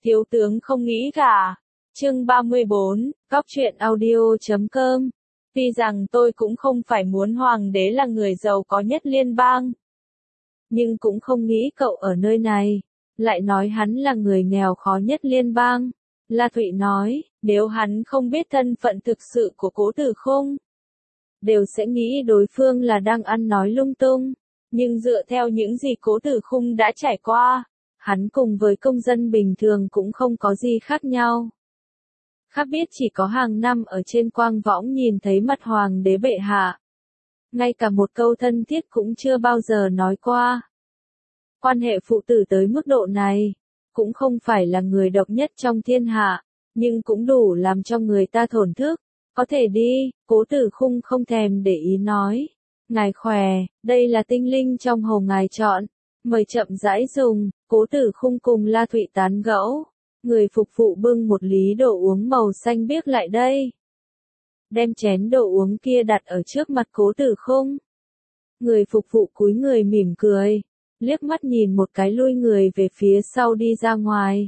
Thiếu tướng không nghĩ cả. Chương 34, Góc truyện audio.com. Tuy rằng tôi cũng không phải muốn hoàng đế là người giàu có nhất liên bang, nhưng cũng không nghĩ cậu ở nơi này lại nói hắn là người nghèo khó nhất liên bang. La Thụy nói, nếu hắn không biết thân phận thực sự của Cố Tử Khung, đều sẽ nghĩ đối phương là đang ăn nói lung tung. Nhưng dựa theo những gì Cố Tử Khung đã trải qua, hắn cùng với công dân bình thường cũng không có gì khác nhau. Khác biết chỉ có hàng năm ở trên quang võng nhìn thấy mặt hoàng đế bệ hạ. Ngay cả một câu thân thiết cũng chưa bao giờ nói qua. Quan hệ phụ tử tới mức độ này, cũng không phải là người độc nhất trong thiên hạ, nhưng cũng đủ làm cho người ta thổn thức. Có thể đi, Cố Tử Khung không thèm để ý nói. Ngài khỏe, đây là tinh linh trong hồ ngài chọn, mời chậm rãi dùng. Cố Tử Khung cùng La Thụy tán gẫu. Người phục vụ bưng một lý đồ uống màu xanh biếc lại đây. Đem chén đồ uống kia đặt ở trước mặt Cố Tử Khung. Người phục vụ cúi người mỉm cười, liếc mắt nhìn một cái lui người về phía sau đi ra ngoài.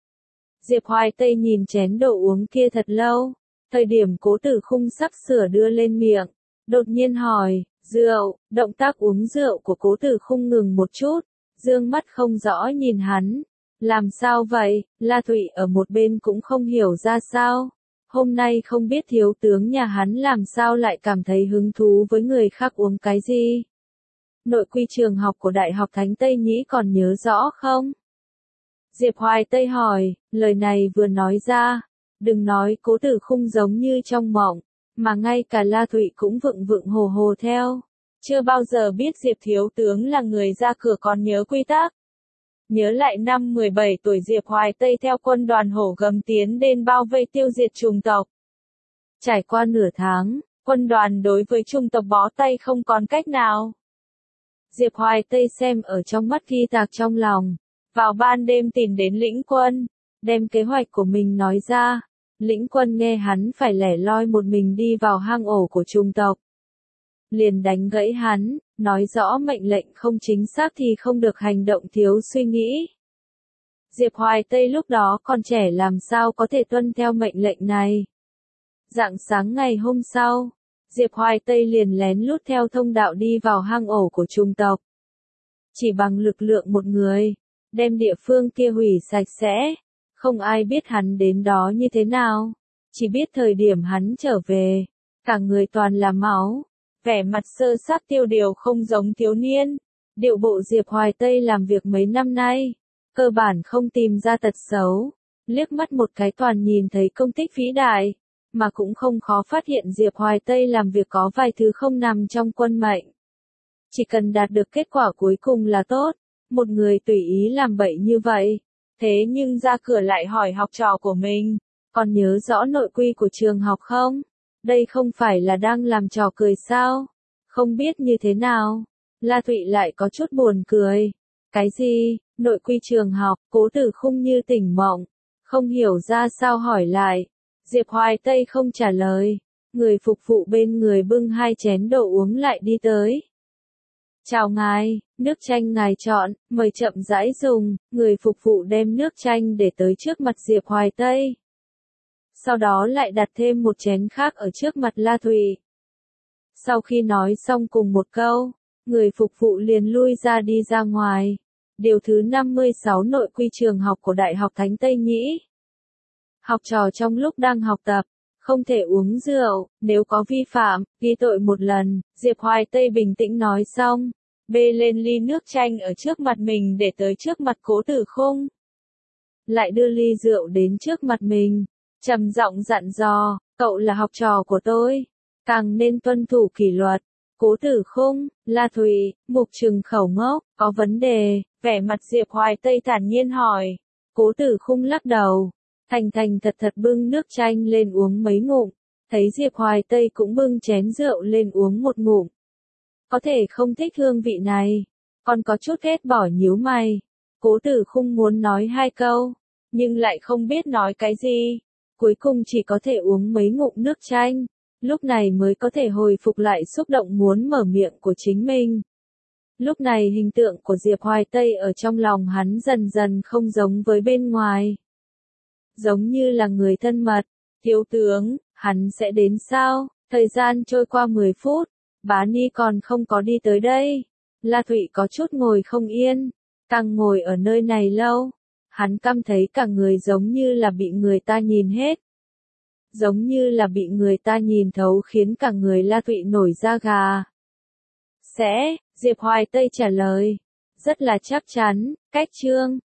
Diệp Hoài Tây nhìn chén đồ uống kia thật lâu, thời điểm Cố Tử Khung sắp sửa đưa lên miệng, đột nhiên hỏi, rượu. Động tác uống rượu của Cố Tử Khung ngừng một chút, dương mắt không rõ nhìn hắn. Làm sao vậy? La Thụy ở một bên cũng không hiểu ra sao. Hôm nay không biết thiếu tướng nhà hắn làm sao lại cảm thấy hứng thú với người khác uống cái gì. Nội quy trường học của Đại học Thánh Tây Nhĩ còn nhớ rõ không? Diệp Hoài Tây hỏi, lời này vừa nói ra, đừng nói Cố Tử Khung giống như trong mộng, mà ngay cả La Thụy cũng vựng hồ hồ theo. Chưa bao giờ biết Diệp thiếu tướng là người ra cửa còn nhớ quy tắc. Nhớ lại năm 17 tuổi Diệp Hoài Tây theo quân đoàn hổ gầm tiến đến bao vây tiêu diệt chủng tộc. Trải qua nửa tháng, quân đoàn đối với chủng tộc bó tay không còn cách nào. Diệp Hoài Tây xem ở trong mắt ghi tạc trong lòng. Vào ban đêm tìm đến lĩnh quân, đem kế hoạch của mình nói ra. Lĩnh quân nghe hắn phải lẻ loi một mình đi vào hang ổ của chủng tộc. Liền đánh gãy hắn, nói rõ mệnh lệnh không chính xác thì không được hành động thiếu suy nghĩ. Diệp Hoài Tây lúc đó còn trẻ làm sao có thể tuân theo mệnh lệnh này. Rạng sáng ngày hôm sau, Diệp Hoài Tây liền lén lút theo thông đạo đi vào hang ổ của chủng tộc. Chỉ bằng lực lượng một người, đem địa phương kia hủy sạch sẽ, không ai biết hắn đến đó như thế nào. Chỉ biết thời điểm hắn trở về, cả người toàn là máu. Vẻ mặt sơ sát tiêu điều không giống thiếu niên. Điệu bộ Diệp Hoài Tây làm việc mấy năm nay, cơ bản không tìm ra tật xấu. Liếc mắt một cái toàn nhìn thấy công tích vĩ đại, mà cũng không khó phát hiện Diệp Hoài Tây làm việc có vài thứ không nằm trong quân mệnh. Chỉ cần đạt được kết quả cuối cùng là tốt. Một người tùy ý làm bậy như vậy, thế nhưng ra cửa lại hỏi học trò của mình, còn nhớ rõ nội quy của trường học không? Đây không phải là đang làm trò cười sao? Không biết như thế nào? La Thụy lại có chút buồn cười. Cái gì? Nội quy trường học? Cố Tử Khung như tỉnh mộng, không hiểu ra sao hỏi lại. Diệp Hoài Tây không trả lời. Người phục vụ bên người bưng hai chén đồ uống lại đi tới. Chào ngài, nước chanh ngài chọn, mời chậm rãi dùng. Người phục vụ đem nước chanh để tới trước mặt Diệp Hoài Tây. Sau đó lại đặt thêm một chén khác ở trước mặt La Thụy. Sau khi nói xong cùng một câu, người phục vụ liền lui ra đi ra ngoài. Điều thứ 56 nội quy trường học của Đại học Thánh Tây Nhĩ. Học trò trong lúc đang học tập, không thể uống rượu, nếu có vi phạm, ghi tội một lần. Diệp Hoài Tây bình tĩnh nói xong, bê lên ly nước chanh ở trước mặt mình để tới trước mặt Cố Tử Khung. Lại đưa ly rượu đến trước mặt mình. Trầm giọng dặn dò, cậu là học trò của tôi, càng nên tuân thủ kỷ luật. Cố Tử Khung, La Thụy, Mục Trừng khẩu ngốc, có vấn đề. Vẻ mặt Diệp Hoài Tây thản nhiên hỏi. Cố Tử Khung lắc đầu, thành thật bưng nước chanh lên uống mấy ngụm. Thấy Diệp Hoài Tây cũng bưng chén rượu lên uống một ngụm. Có thể không thích hương vị này, còn có chút ghét bỏ nhíu mày. Cố Tử Khung muốn nói hai câu, nhưng lại không biết nói cái gì. Cuối cùng chỉ có thể uống mấy ngụm nước chanh, lúc này mới có thể hồi phục lại xúc động muốn mở miệng của chính mình. Lúc này hình tượng của Diệp Hoài Tây ở trong lòng hắn dần dần không giống với bên ngoài. giống như là người thân mật. Thiếu tướng, hắn sẽ đến sao? Thời gian trôi qua 10 phút, bá Ni còn không có đi tới đây. La Thụy có chút ngồi không yên, càng ngồi ở nơi này lâu, hắn cảm thấy cả người giống như là bị người ta nhìn hết. Giống như là bị người ta nhìn thấu khiến cả người La Thụy nổi da gà. Sẽ, Diệp Hoài Tây trả lời, rất là chắc chắn, cách chương.